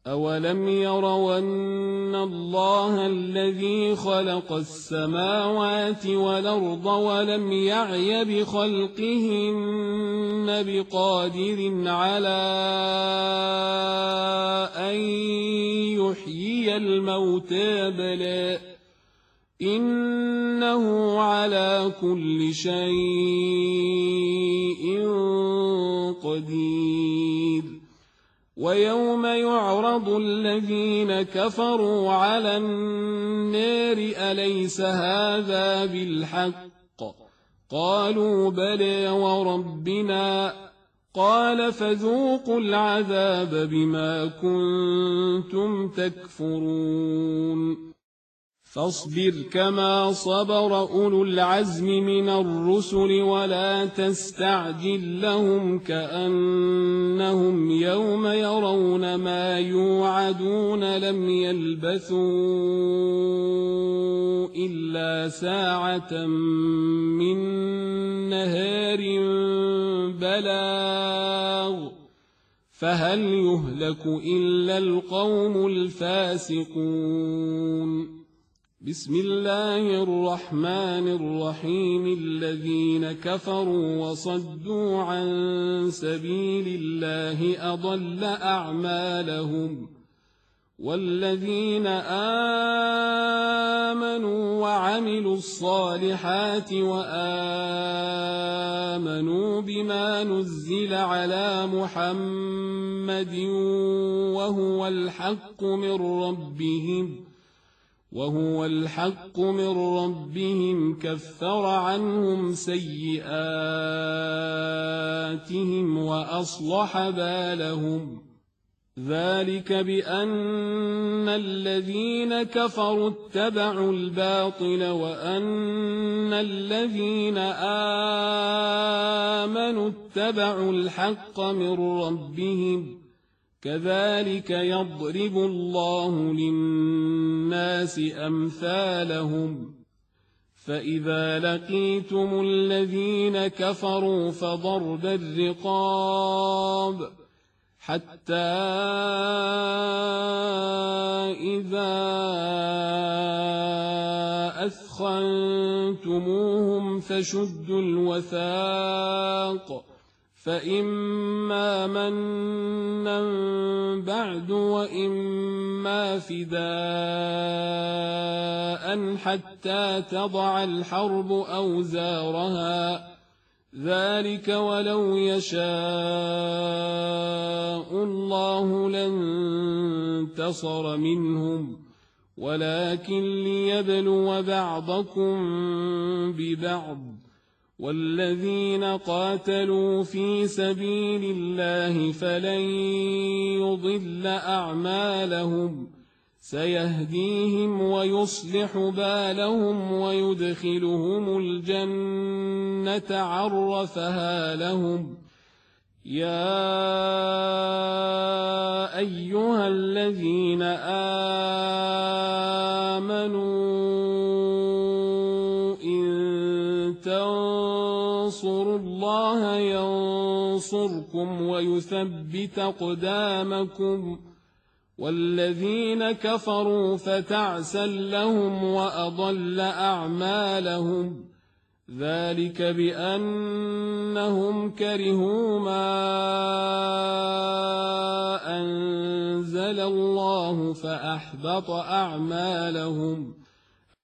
أولم يروا أن الله الذي خلق السماوات والأرض ولم يعي بخلقهن بقادر على أن يحيي الموتى بلى إنه على كل شيء قدير ويوم يعرض الذين كفروا على النار أليس هذا بالحق قالوا بلى وربنا قال فذوقوا العذاب بما كنتم تكفرون فاصبر كما صبر أولو العزم من الرسل ولا تستعجل لهم كأنهم يوم يرون ما يوعدون لم يلبثوا إلا ساعة من نهار بلاغ فهل يهلك إلا القوم الفاسقون بسم الله الرحمن الرحيم الذين كفروا وصدوا عن سبيل الله أضل أعمالهم والذين آمنوا وعملوا الصالحات وآمنوا بما نزل على محمد وهو الحق من ربهم كفر عنهم سيئاتهم وأصلح بالهم ذلك بأن الذين كفروا اتبعوا الباطل وأن الذين آمنوا اتبعوا الحق من ربهم كذلك يضرب الله للناس أمثالهم فإذا لقيتم الذين كفروا فضرب الرقاب حتى إذا أثخنتموهم فشدوا الوثاق فإما منا بعد وإما فداء حتى تضع الحرب أوزارها ذلك ولو يشاء الله لانتصر منهم ولكن ليبلو بعضكم ببعض والذين قاتلوا في سبيل الله فلن يضل أعمالهم سيهديهم ويصلح بالهم ويدخلهم الجنة عرفها لهم يا أيها الذين آمنوا إن تنصروا الله ينصركم ويثبت أقدامكم والذين كفروا فتعسا لهم وأضل أعمالهم ذلك بأنهم كرهوا ما أنزل الله فأحبط أعمالهم